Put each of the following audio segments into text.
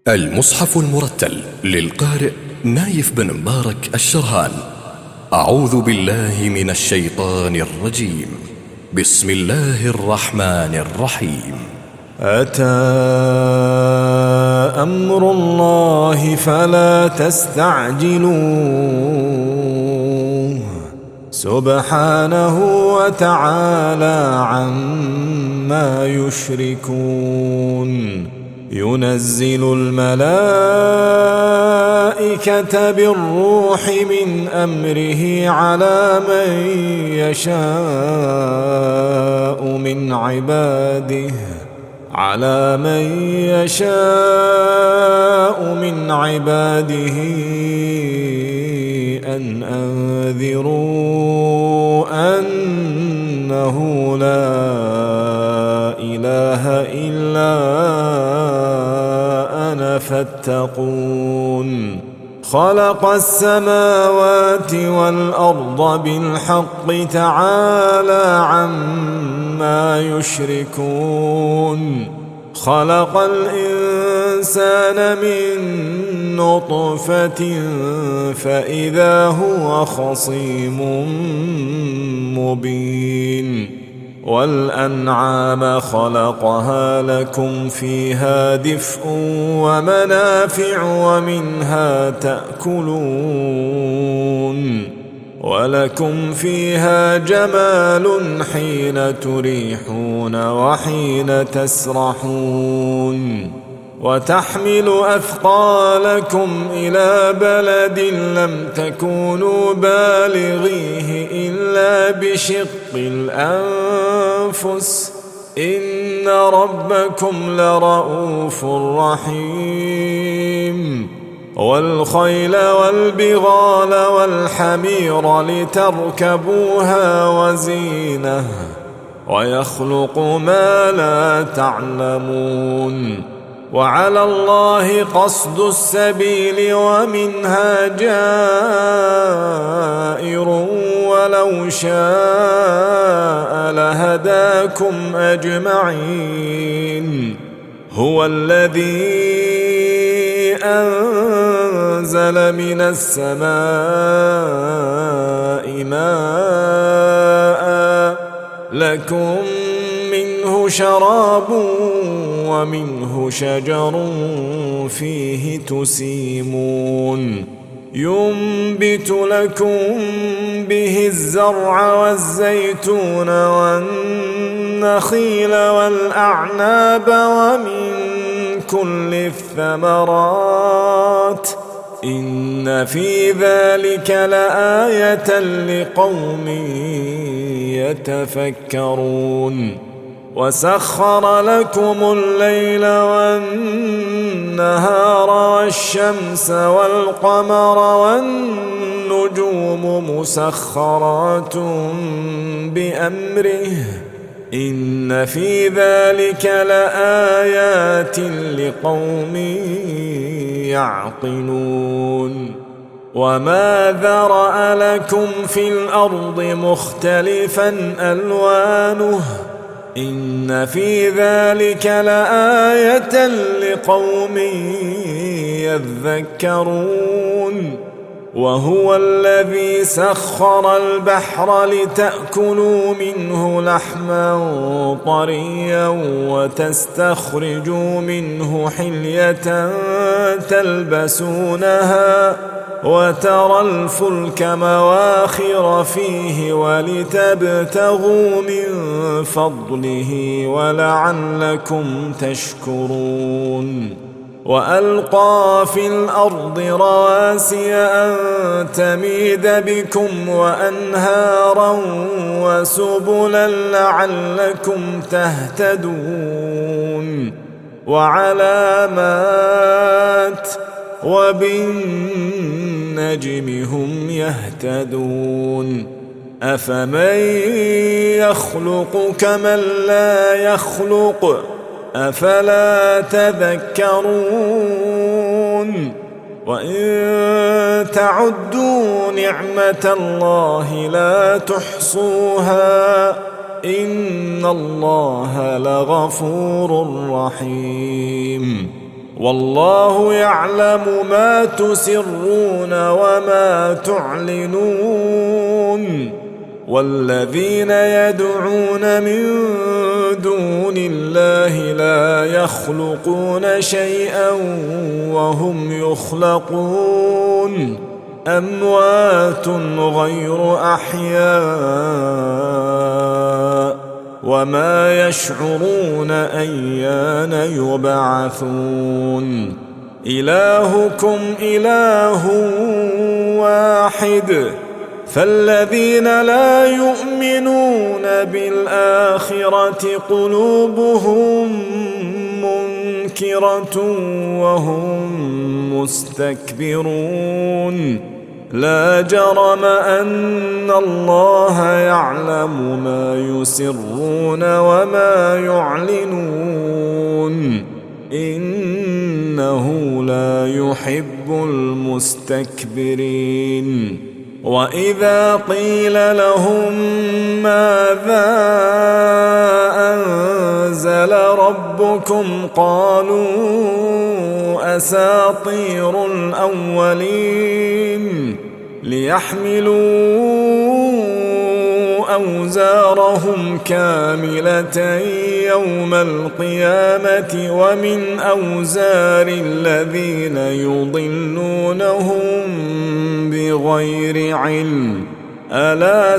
المصحف المرتل للقارئ نايف بن مبارك الشرهان. أعوذ بالله من الشيطان الرجيم. بسم الله الرحمن الرحيم. أتى أمر الله فلا تستعجلوه سبحانه وتعالى عما يشركون. ينزل الملائكة بالروح من أمره على من يشاء من عباده أن أنذروا أنه لا إله إلا أنا فاتقون. خلق السماوات والأرض بالحق تعالى عما يشركون. خلق الإنسان من نطفة فإذا هو خصيم مبين. والأنعام خلقها لكم فيها دفء ومنافع ومنها تأكلون. ولكم فيها جمال حين تريحون وحين تسرحون. وتحمل أثقالكم إلى بلد لم تكونوا بالغيه إلا بشق الأنفس إن ربكم لرؤوف رحيم. والخيل والبغال والحمير لتركبوها وزينة ويخلق ما لا تعلمون. وعلى الله قصد السبيل ومنها جائر ولو شاء لهداكم أجمعين. هو الذي أنزل من السماء ماء لكم منه شراب ومنه شجر فيه تسيمون. ينبت لكم به الزرع والزيتون والنخيل والأعناب ومن كل الثمرات إن في ذلك لآية لقوم يتفكرون. وسخر لكم الليل والنهار والشمس والقمر والنجوم مسخرات بأمره إن في ذلك لآيات لقوم يعقلون. وما ذرأ لكم في الأرض مختلفا ألوانه إن في ذلك لآية لقوم يذكرون. وهو الذي سخر البحر لتأكلوا منه لحما طريا وتستخرجوا منه حلية تلبسونها وترى الفلك مواخر فيه ولتبتغوا من فضله ولعلكم تشكرون. وألقى في الأرض رواسي أن تميد بكم وأنهارا وسبلا لعلكم تهتدون. وعلامات وبالنجم هم يهتدون. أفمن يخلق كمن لا يخلق أفلا تذكرون. وإن تعدوا نعمة الله لا تحصوها إن الله لغفور رحيم. والله يعلم ما تسرون وما تعلنون والذين يدعون من دون الله لا يخلقون شيئا وهم يخلقون أموات غير أحياء وما يشعرون أيان يبعثون إلهكم إله واحد فالذين لا يؤمنون بالآخرة قلوبهم منكرة وهم مستكبرون لا جرم أن الله يعلم ما يسرون وما يعلنون إنه لا يحب المستكبرين وإذا قيل لهم ماذا أنزل ربكم قالوا أساطير الأولين ليحملوا أوزارهم كاملة يوم القيامة ومن أوزار الذين يضلونهم بغير علم ألا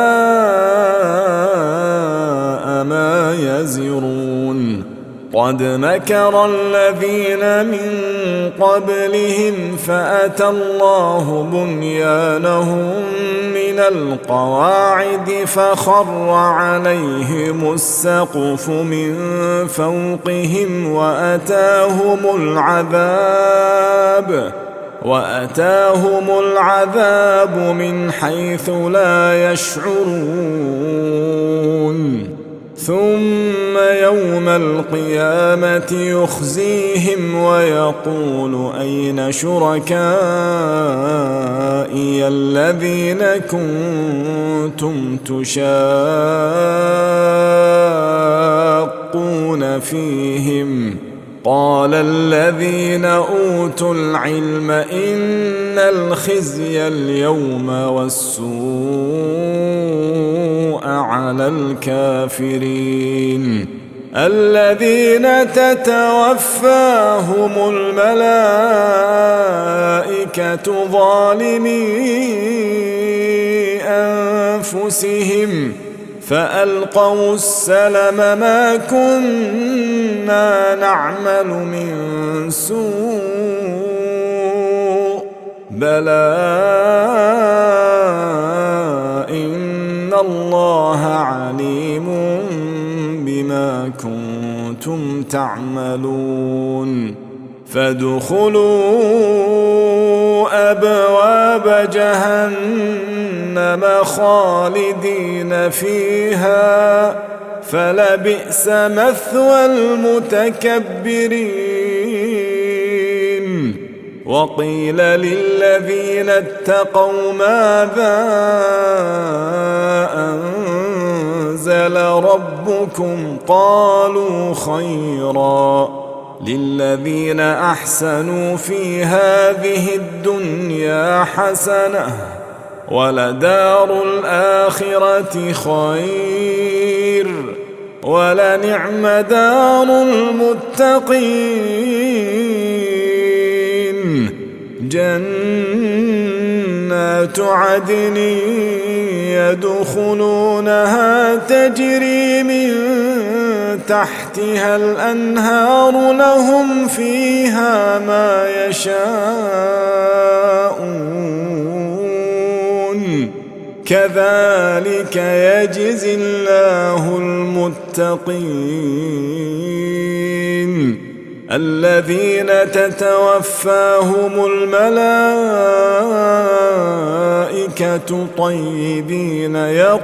ساء ما يزرون قد مكر الذين من قبلهم فأتى الله بنيانهم من القواعد فخر عليهم السقف من فوقهم وأتاهم العذاب من حيث لا يشعرون ثم يوم القيامة يخزيهم ويقول أين شركائي الذين كنتم تشاقون فيهم قال الذين أوتوا العلم إن الخزي اليوم والسوء على الكافرين الذين تتوفاهم الملائكة ظالمي أنفسهم فألقوا السلم ما كنا نعمل من سوء بلى إن الله عليم بما كنتم تعملون فادخلوا أبواب جهنم خالدين فيها فلبئس مثوى المتكبرين وقيل للذين اتقوا ماذا أنزل ربكم قالوا خيرا للذين أحسنوا في هذه الدنيا حسنة ولدار الآخرة خير ولنعم دار المتقين جنات عدن يدخلونها تجري من تحتها الأنهار لهم فيها ما يشاءون كذلك يجزي الله المتقين الذين تتوفاهم الملائكة طيبين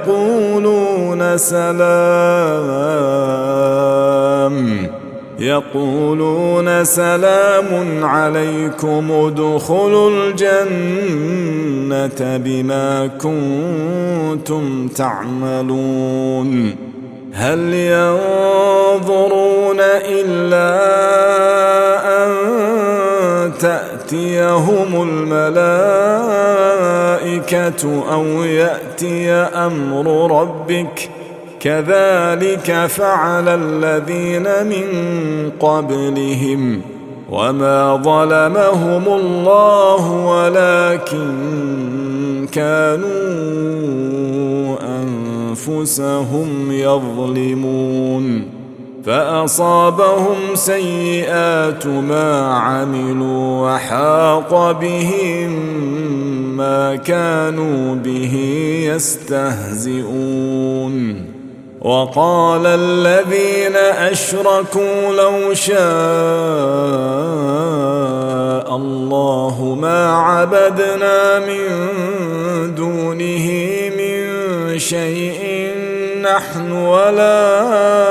يقولون سلام عليكم ادخلوا الجنة بما كنتم تعملون هل ينظرون إلا أن تأتيهم الملائكة أو يأتي أمر ربك كذلك فعل الذين من قبلهم وما ظلمهم الله ولكن كانوا أنفسهم يظلمون فأصابهم سيئات ما عملوا وحاق بهم ما كانوا به يستهزئون وقال الذين أشركوا لو شاء الله ما عبدنا من دونه من شيء نحن ولا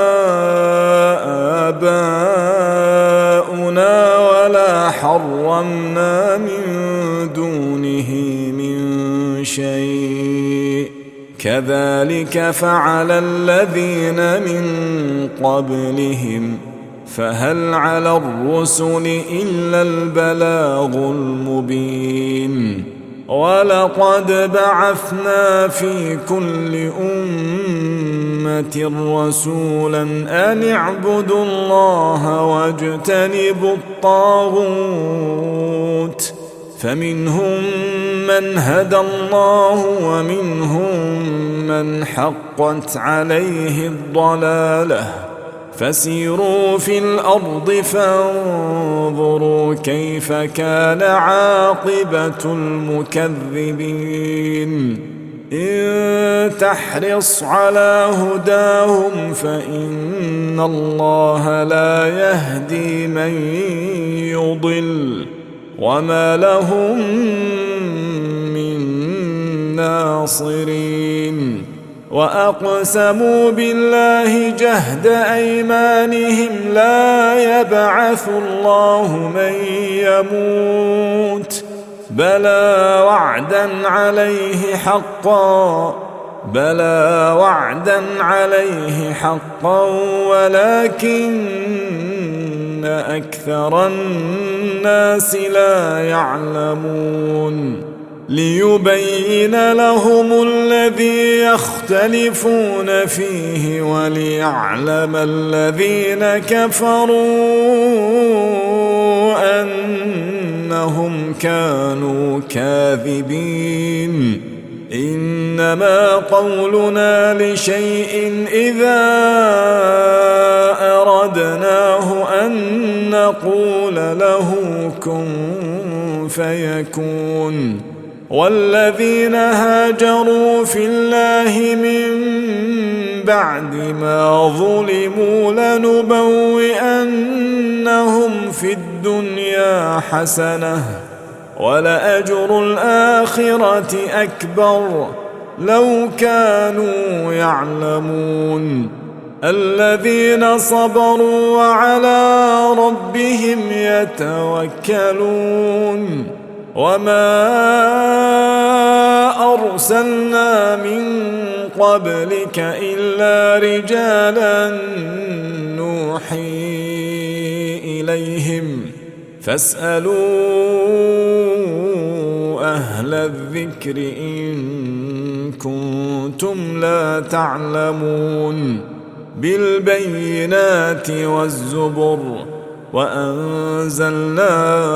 آباؤنا ولا حرمنا من دونه من شيء كذلك فعل الذين من قبلهم فهل على الرسل إلا البلاغ المبين ولقد بعثنا في كل أمة رسولا أن اعبدوا الله واجتنبوا الطاغوت فمنهم من هدى الله ومنهم من حقت عليه الضلالة فسيروا في الأرض فانظروا كيف كان عاقبة المكذبين إن تحرص على هداهم فإن الله لا يهدي من يضل وما لهم من ناصرين وأقسموا بالله جهد أيمانهم لا يبعث الله من يموت بلى وعدا عليه حقا ولكن أكثر الناس لا يعلمون ليبين لهم الذي يختلفون فيه وليعلم الذين كفروا أنهم كانوا كاذبين إنما قولنا لشيء إذا أردناه أن نقول له كن فيكون والذين هاجروا في الله من بعد ما ظلموا لنبوئنهم في الدنيا حسنة ولأجر الآخرة أكبر لو كانوا يعلمون الذين صبروا وعلى ربهم يتوكلون وما أرسلنا من قبلك إلا رجالا نوحي إليهم فاسألوا أهل الذكر إن كنتم لا تعلمون بالبينات والزبر وأنزلنا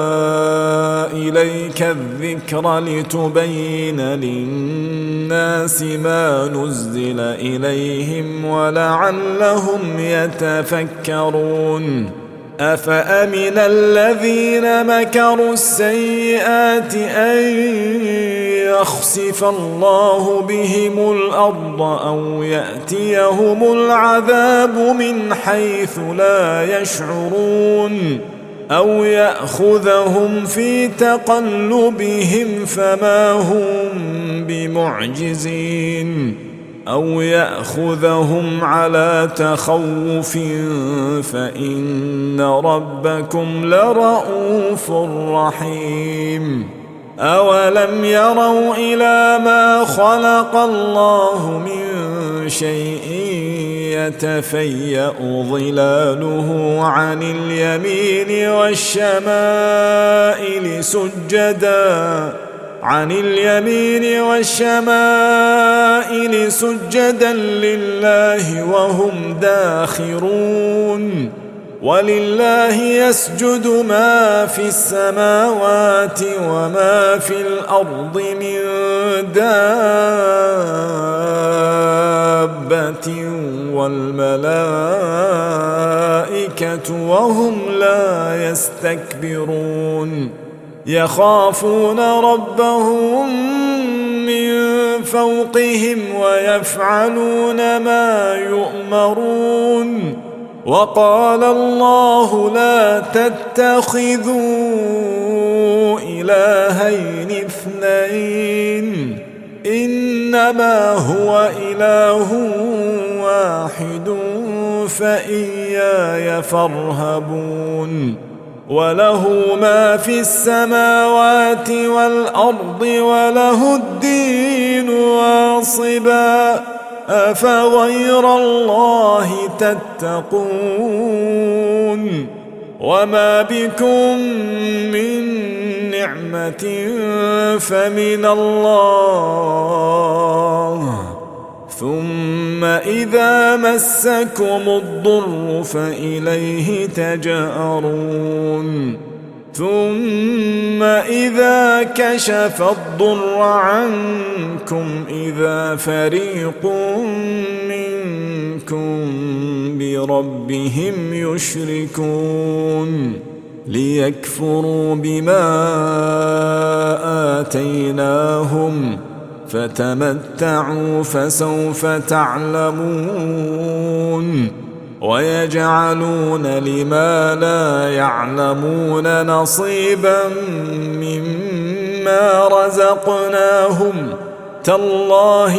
إليك الذكر لتبين للناس ما نزل إليهم ولعلهم يتفكرون أفأمن الذين مكروا السيئات أن يخسف الله بهم الأرض أو يأتيهم العذاب من حيث لا يشعرون أو يأخذهم في تقلبهم فما هم بمعجزين أو يأخذهم على تخوف فإن ربكم لرؤوف رحيم أولم يروا إلى ما خلق الله من شيء يتفيأ ظلاله عن اليمين والشمائل سجدا لله وهم داخرون ولله يسجد ما في السماوات وما في الأرض من دابة والملائكة وهم لا يستكبرون يخافون ربهم من فوقهم ويفعلون ما يؤمرون وقال الله لا تتخذوا إلهين اثنين إنما هو إله واحد فإياي فارهبون وله ما في السماوات والأرض وله الدين واصبا أفغير الله تتقون وما بكم من نعمة فمن الله ثم إذا مسكم الضر فإليه تجأرون ثم إذا كشف الضر عنكم إذا فريق منكم بربهم يشركون ليكفروا بما آتيناهم فتمتعوا فسوف تعلمون ويجعلون لما لا يعلمون نصيبا مما رزقناهم تالله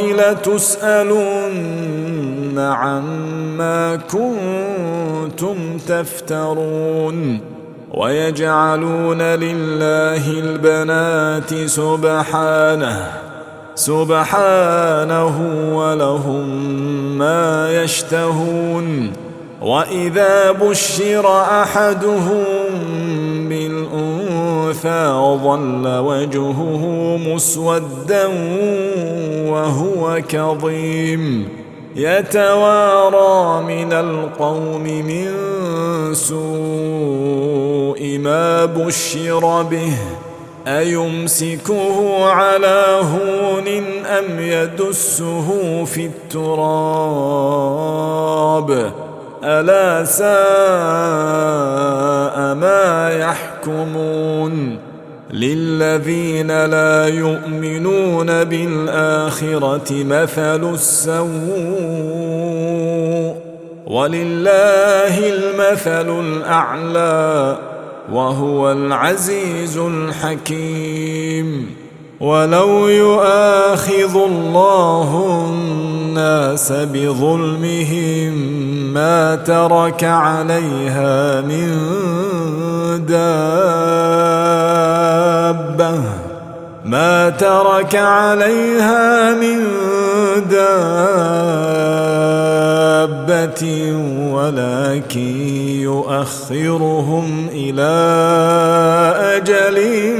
لتسألن عما كنتم تفترون ويجعلون لله البنات سبحانه ولهم ما يشتهون وإذا بشر أحدهم بالأنثى ظل وجهه مسودا وهو كظيم يتوارى من القوم من سوء ما بشر به أيمسكه على هون أم يدسه في التراب ألا ساء ما يحكمون للذين لا يؤمنون بالآخرة مثل السوء ولله المثل الأعلى وهو العزيز الحكيم ولو يؤاخذ الله الناس بظلمهم ما ترك عليها من دابة ولكن يؤخرهم إلى أجل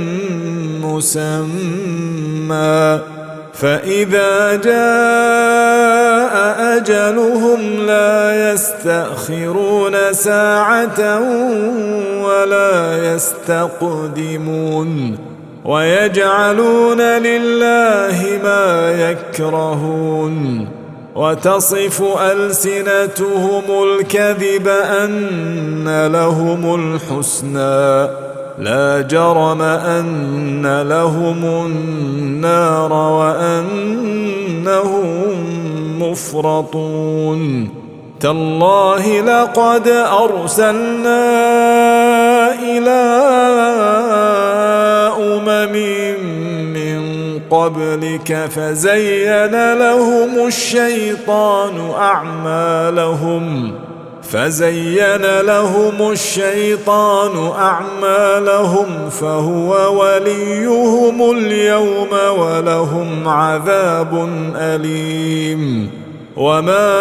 مسمى فإذا جاء أجلهم لا يستأخرون ساعة ولا يستقدمون ويجعلون لله ما يكرهون وتصف ألسنتهم الكذب أن لهم الحسنى لا جرم أن لهم النار وأنهم مفرطون تالله لقد أرسلنا إلى أمم من قبلك فزين لهم الشيطان فزين لهم الشيطان أعمالهم فهو وليهم اليوم ولهم عذاب أليم. وما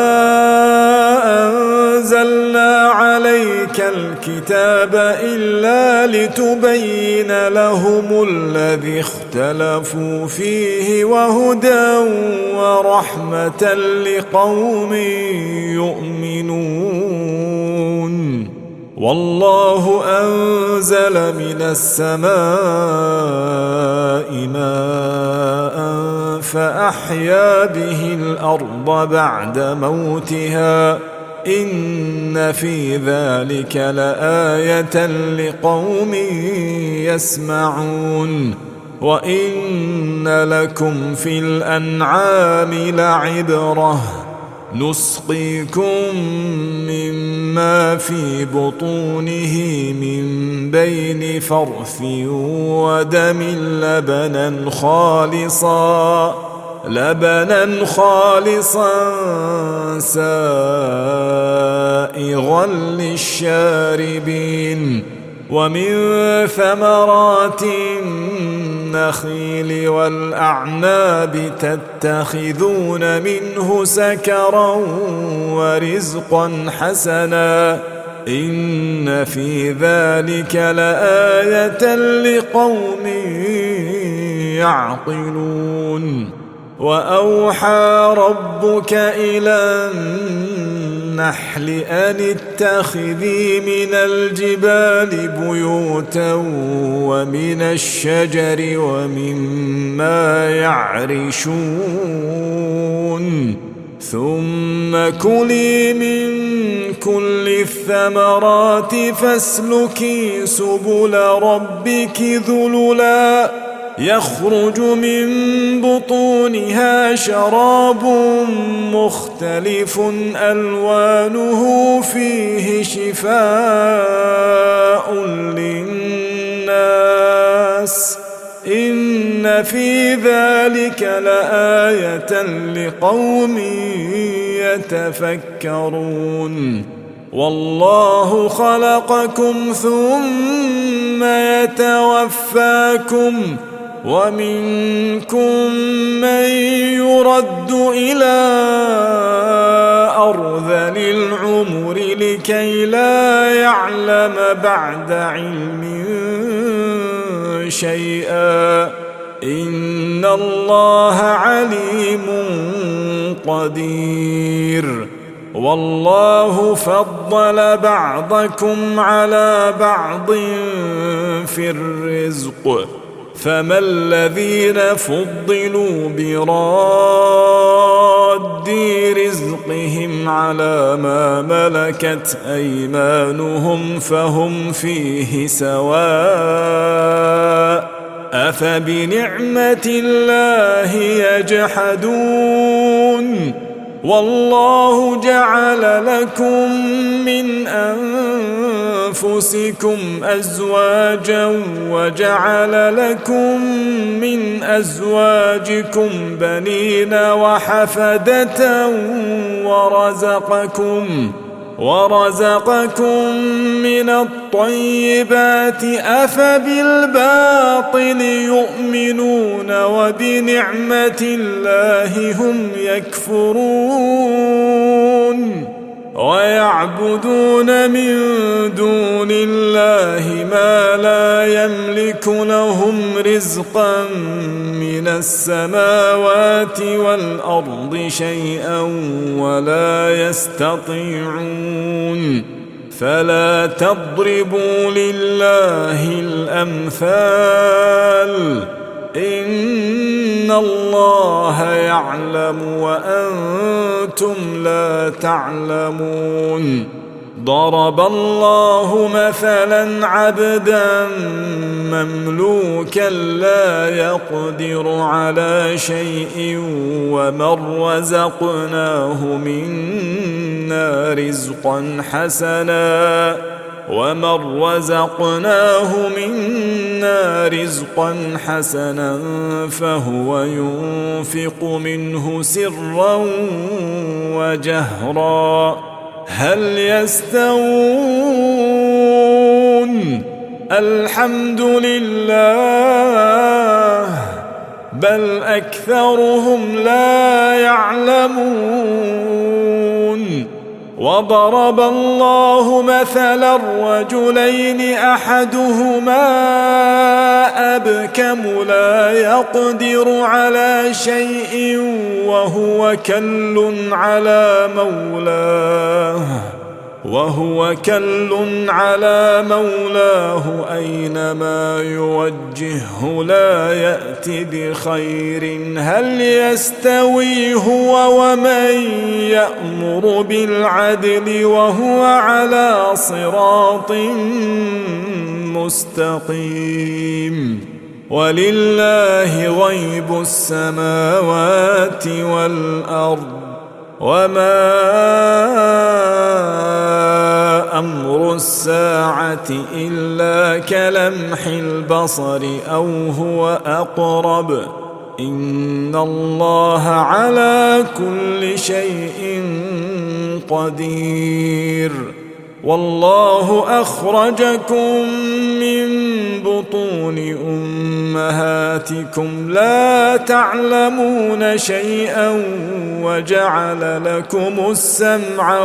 أنزلنا عليك الكتاب إلا لتبين لهم الذي اختلفوا فيه وهدى ورحمة لقوم يؤمنون. والله أنزل من السماء ماء فأحيا به الأرض بعد موتها إن في ذلك لآية لقوم يسمعون. وإن لكم في الأنعام لعبرة نسقيكم مما في بطونه من بين فرث ودم لبنا خالصا سائغا للشاربين. ومن ثمرات النخيل والأعناب تتخذون منه سكرا ورزقا حسنا إن في ذلك لآية لقوم يعقلون. وأوحى ربك إلى النحل أن اتخذي من الجبال بيوتا ومن الشجر ومما يعرشون ثم كلي من كل الثمرات فاسلكي سبل ربك ذللا يخرج من بطونها شراب مختلف ألوانه فيه شفاء للناس إن في ذلك لآية لقوم يتفكرون. والله خلقكم ثم يتوفاكم ومنكم من يرد إلى أرذل العمر لكي لا يعلم بعد علم شيئا إن الله عليم قدير. والله فضل بعضكم على بعض في الرزق فما الذين فضلوا براد رزقهم على ما ملكت أيمانهم فهم فيه سواء أفبنعمة الله يجحدون. والله جعل لكم من أنفسكم أزواجا وجعل لكم من أزواجكم بنين وحفدة ورزقكم من الطيبات أفبالباطل يؤمنون وبنعمة الله هم يكفرون ويعبدون من دون الله ما لا يملك لهم رزقا من السماوات والأرض شيئا ولا يستطيعون فلا تضربوا لله الأمثال إن الله يعلم وأنتم لا تعلمون. ضرب الله مثلا عبدا مملوكا لا يقدر على شيء ومن رزقناه منا رزقا حسنا فهو ينفق منه سرا وجهرا هل يستوون الحمد لله بل أكثرهم لا يعلمون وضرب الله مثلا رجلين أحدهما أبكم لا يقدر على شيء وهو كل على مولاه أينما يوجهه لا يأتي بخير هل يستوي هو ومن يأمر بالعدل وهو على صراط مستقيم ولله غيب السماوات والأرض وما أمر الساعة إلا كلمح البصر أو هو أقرب إن الله على كل شيء قدير والله أخرجكم من بطون أمهاتكم لا تعلمون شيئا وجعل لكم السمع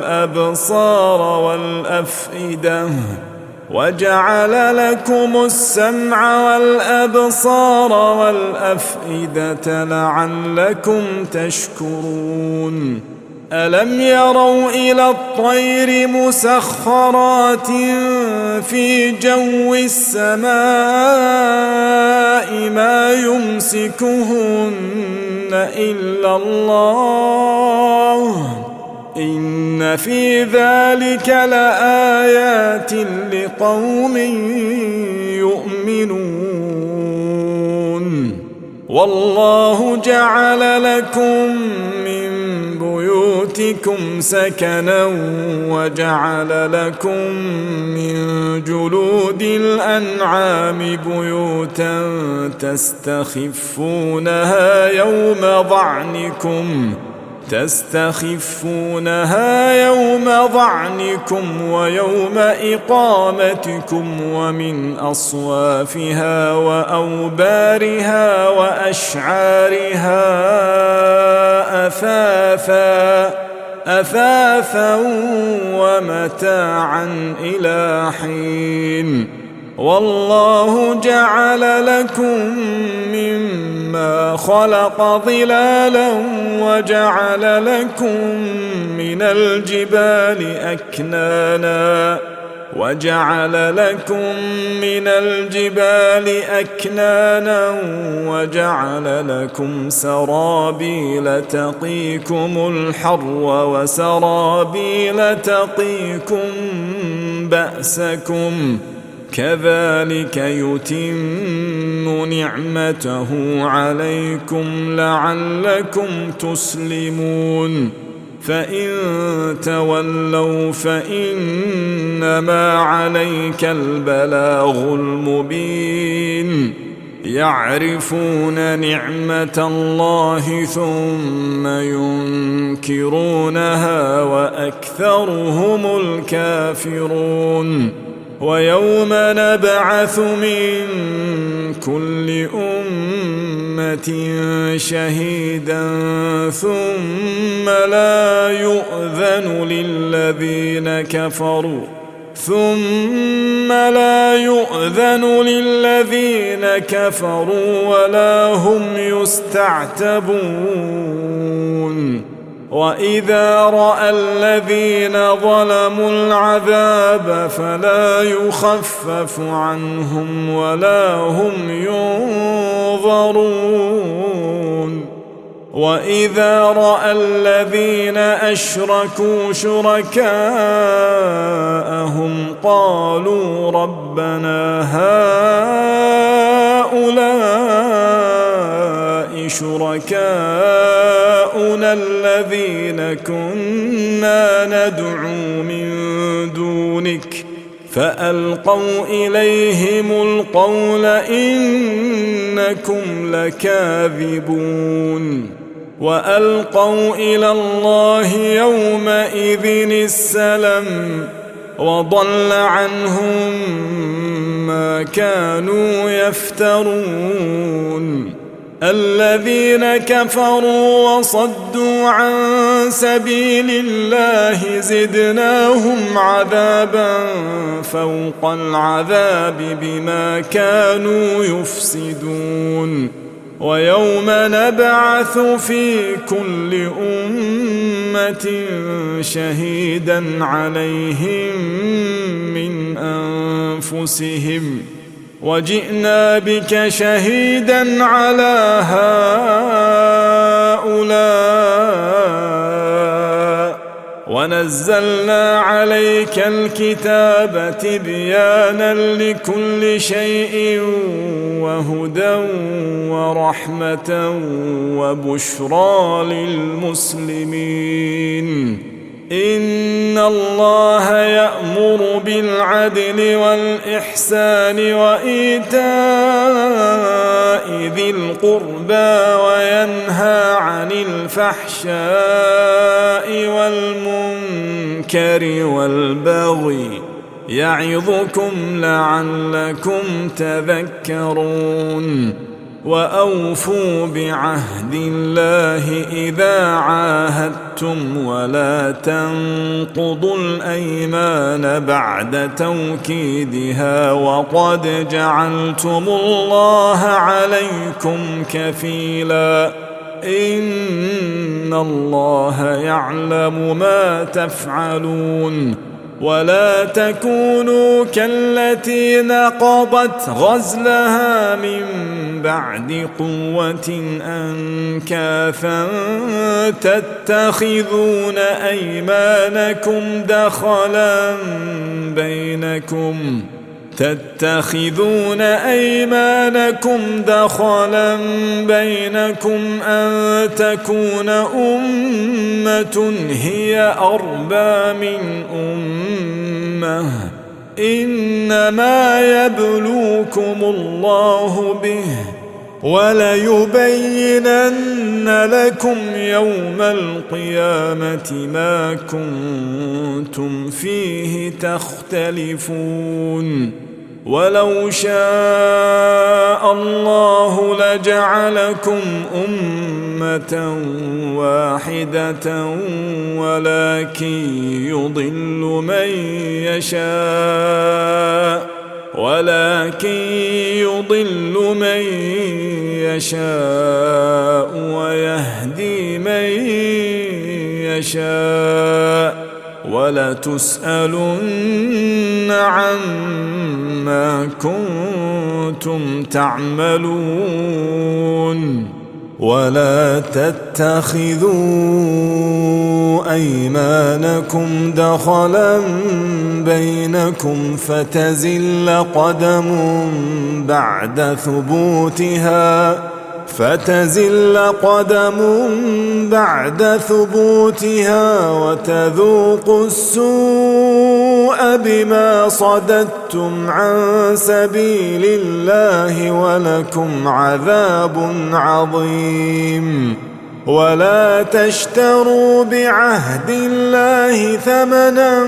والأبصار والأفئدة لعلكم تشكرون ألم يروا إلى الطير مسخرات في جو السماء ما يمسكهن إلا الله إن في ذلك لآيات لقوم يؤمنون والله جعل لكم من بيوتكم سكنا وجعل لكم من جلود الأنعام بيوتا تستخفونها يوم ضعنكم ويوم إقامتكم ومن أصوافها وأوبارها وأشعارها أثاثا ومتاعا إلى حين والله جعل لكم مما خلق ظلالا وجعل لكم من الجبال أكنانا وجعل لكم سرابيل تقيكم الحر وسرابيل تقيكم بأسكم كذلك يتم نعمته عليكم لعلكم تسلمون فإن تولوا فإنما عليك البلاغ المبين يعرفون نعمة الله ثم ينكرونها وأكثرهم الكافرون ويوم نبعث من كل أمة شهيدا ثم لا يؤذن للذين كفروا ولا هم يستعتبون وإذا رأى الذين ظلموا العذاب فلا يخفف عنهم ولا هم ينظرون وإذا رأى الذين أشركوا شركاءهم قالوا ربنا هؤلاء شركاؤنا الذين كنا ندعو من دونك فألقوا إليهم القول إنكم لكاذبون وألقوا إلى الله يومئذ السلم وضل عنهم ما كانوا يفترون الذين كفروا وصدوا عن سبيل الله زدناهم عذابا فوق العذاب بما كانوا يفسدون ويوم نبعث في كل أمة شهيدا عليهم من أنفسهم وجئنا بك شهيدا على هؤلاء ونزلنا عليك الكتاب تبيانا لكل شيء وهدى ورحمة وبشرى للمسلمين إن الله يأمر بالعدل والإحسان وإيتاء ذي القربى وينهى عن الفحشاء والمنكر والبغي يعظكم لعلكم تذكرون وأوفوا بعهد الله إذا عاهدتم ولا تنقضوا الأيمان بعد توكيدها وقد جعلتم الله عليكم كفيلا إن الله يعلم ما تفعلون ولا تكونوا كالتي نقضت غزلها من بعد قوة أنكاثا تتخذون أيمانكم دخلا بينكم أن تكون أمة هي أربى من أمة إنما يبلوكم الله به وليبينن لكم يوم القيامة ما كنتم فيه تختلفون ولو شاء الله لجعلكم أمة واحدة ولكن يضل من يشاء ويهدي من يشاء ولتسألن عما كنتم تعملون ولا تتخذوا أيمانكم دخلا بينكم فتزل قدم بعد ثبوتها وتذوقوا السوء بما صددتم عن سبيل الله ولكم عذاب عظيم ولا تشتروا بعهد الله ثمنا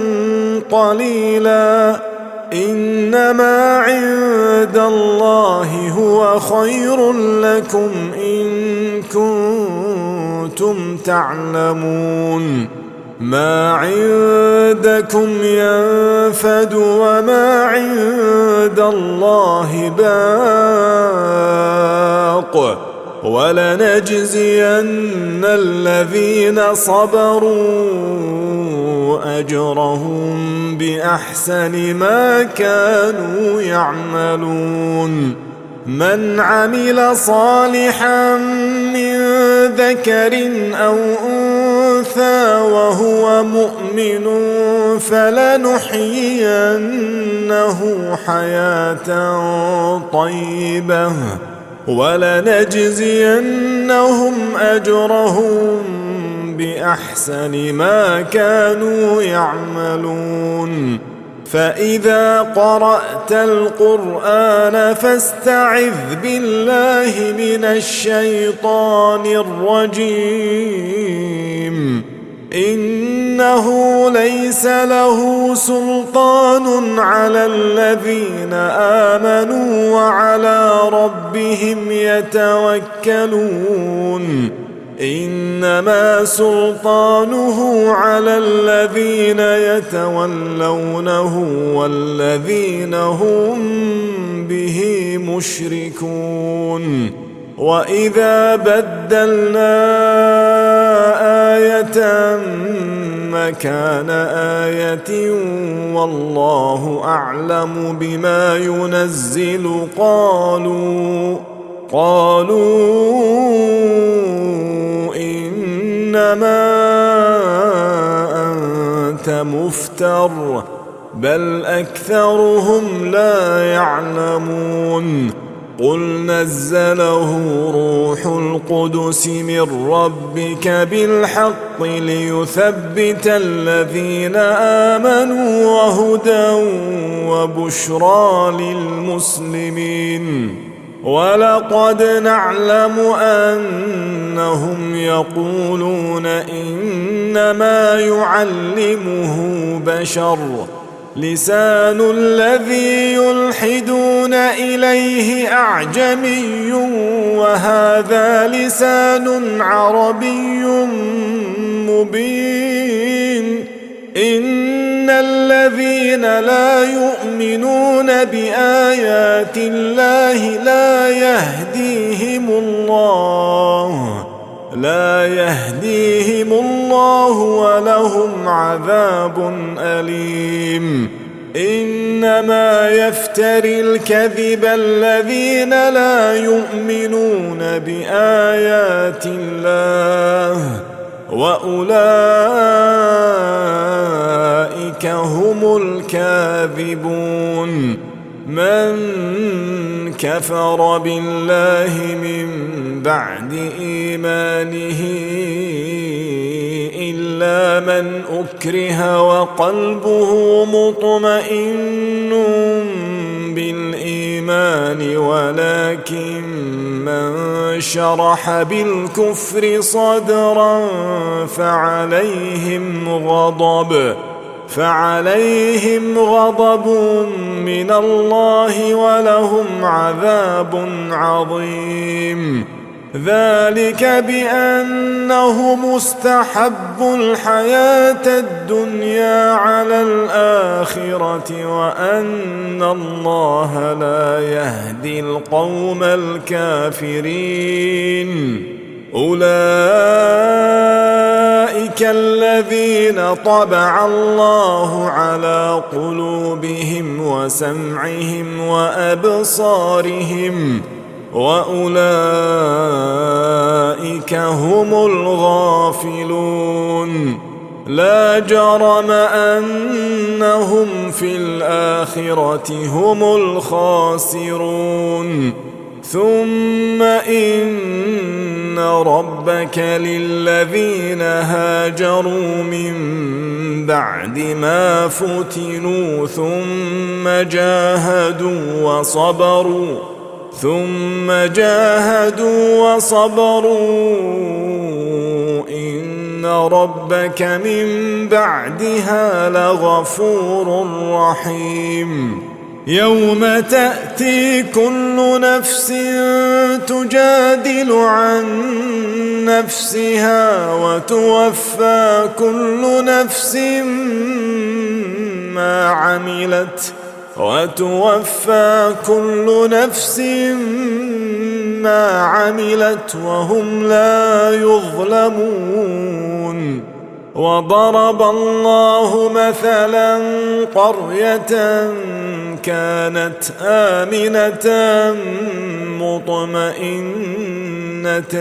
قليلا إنما عند الله هو خير لكم إن كنتم تعلمون ما عندكم ينفد وما عند الله باق ولنجزين الذين صبروا أجرهم بأحسن ما كانوا يعملون من عمل صالحا من ذكر أو أنثى وهو مؤمن فلنحيينه حياة طيبة ولنجزينهم أجرهم بأحسن ما كانوا يعملون فإذا قرأت القرآن فاستعذ بالله من الشيطان الرجيم إنه ليس له سلطان على الذين آمنوا وعلى ربهم يتوكلون إنما سلطانه على الذين يتولونه والذين هم به مشركون وإذا بدلنا آية مكان آية والله أعلم بما ينزل قالوا إنما أنت مفتر بل أكثرهم لا يعلمون قل نزله روح القدس من ربك بالحق ليثبت الذين آمنوا وهدى وبشرى للمسلمين ولقد نعلم أنهم يقولون إنما يعلمه بشر لسان الذي يلحدون إليه أعجمي وهذا لسان عربي مبين إن الذين لا يؤمنون بآيات الله لا يهديهم الله ولهم عذاب أليم إنما يفتري الكذب الذين لا يؤمنون بآيات الله وأولئك هم الكاذبون من كفر بالله من بعد إيمانه إلا من أكره وقلبه مطمئن بالإيمان ولكن من شرح بالكفر صدرا فعليهم غضب من الله ولهم عذاب عظيم ذلك بأنه مستحب الحياة الدنيا على الآخرة وأن الله لا يهدي القوم الكافرين أولئك الذين طبع الله على قلوبهم وسمعهم وأبصارهم وأولئك هم الغافلون لا جرم أنهم في الآخرة هم الخاسرون ثم إن ربك للذين هاجروا من بعد ما فتنوا ثم جاهدوا وصبروا إن ربك من بعدها لغفور رحيم يوم تأتي كل نفس تجادل عن نفسها وتوفى كل نفس ما عملت وهم لا يظلمون وضرب الله مثلا قرية كانت آمنة مطمئنة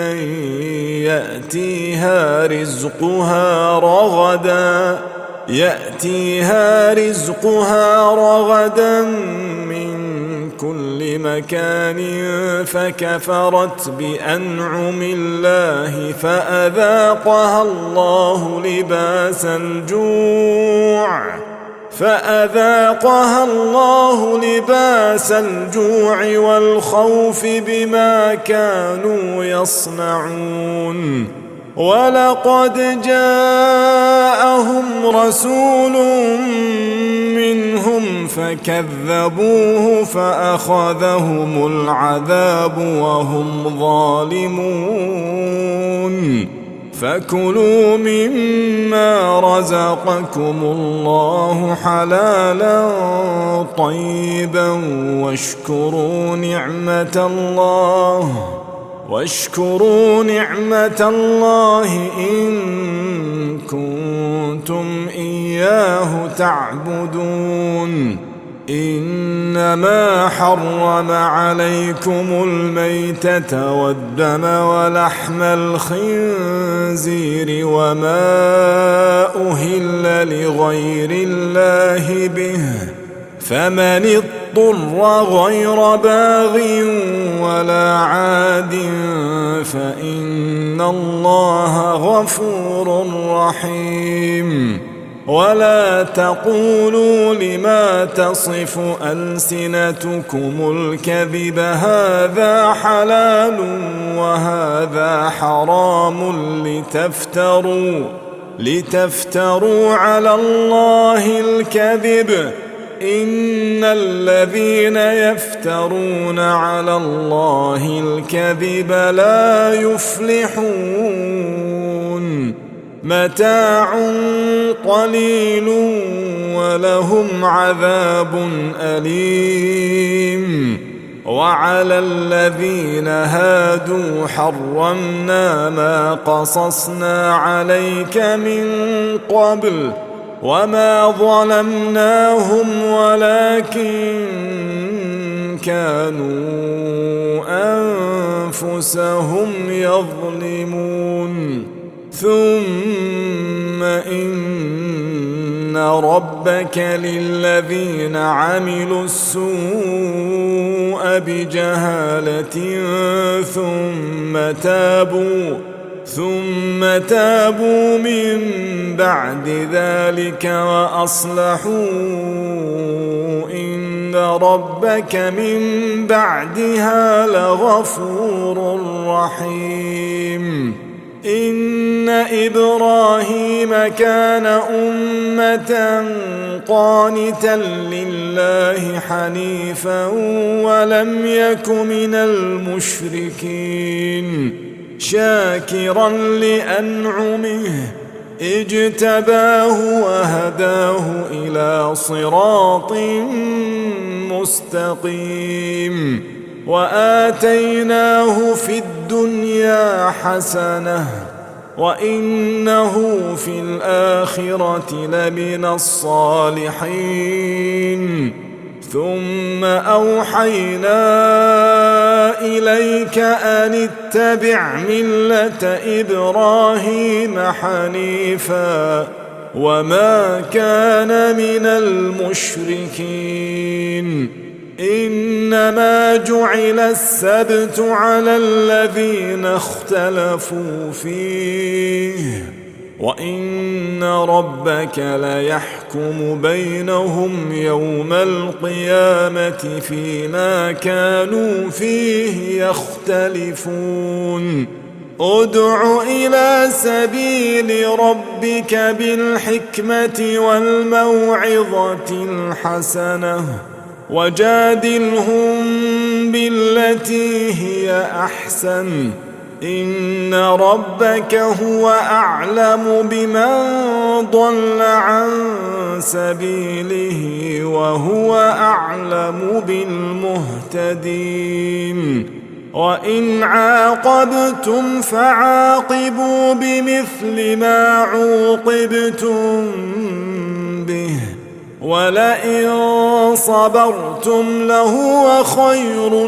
يأتيها رزقها رغدا من كل مكان فكفرت بأنعم الله فأذاقها الله لباس الجوع والخوف بما كانوا يصنعون. ولقد جاءهم رسول منهم فكذبوه فأخذهم العذاب وهم ظالمون. فكلوا مما رزقكم الله حلالا طيبا واشكروا نعمة الله إن كنتم إياه تعبدون. إنما حرم عليكم الميتة والدم ولحم الخنزير وما أهل لغير الله به، فمن اضطر غير باغ ولا عاد فإن الله غفور رحيم. ولا تقولوا لما تصف ألسنتكم الكذب هذا حلال وهذا حرام لتفتروا على الله الكذب. إن الذين يفترون على الله الكذب لا يفلحون. متاع قليل ولهم عذاب أليم. وعلى الذين هادوا حرمنا ما قصصنا عليك من قبل وما ظلمناهم ولكن كانوا أنفسهم يظلمون. ثم إن ربك للذين عملوا السوء بجهالة ثم تابوا من بعد ذلك وأصلحوا إن ربك من بعدها لغفور رحيم. إن إبراهيم كان أمة قانتا لله حنيفا ولم يك من المشركين، شاكرا لأنعمه اجتباه وهداه إلى صراط مستقيم. وآتيناه في الدنيا حسنة وإنه في الآخرة لمن الصالحين. ثم أوحينا إليك أن اتبع ملة إبراهيم حنيفا وما كان من المشركين. إنما جعل السبت على الذين اختلفوا فيه وإن ربك ليحكم بينهم يوم القيامة فيما كانوا فيه يختلفون. ادع إلى سبيل ربك بالحكمة والموعظة الحسنة وجادلهم بالتي هي أحسن. إن ربك هو أعلم بمن ضل عن سبيله وهو أعلم بالمهتدين. وإن عاقبتم فعاقبوا بمثل ما عوقبتم به ولئن صبرتم لهو خير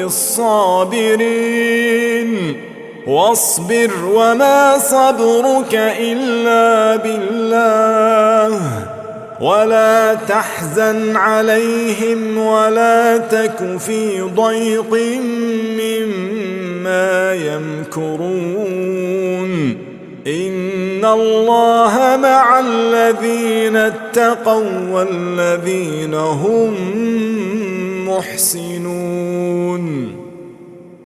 للصابرين. واصبر وما صبرك إلا بالله ولا تحزن عليهم ولا تك في ضيق مما يمكرون. إن إن الله مع الذين اتقوا والذين هم محسنون.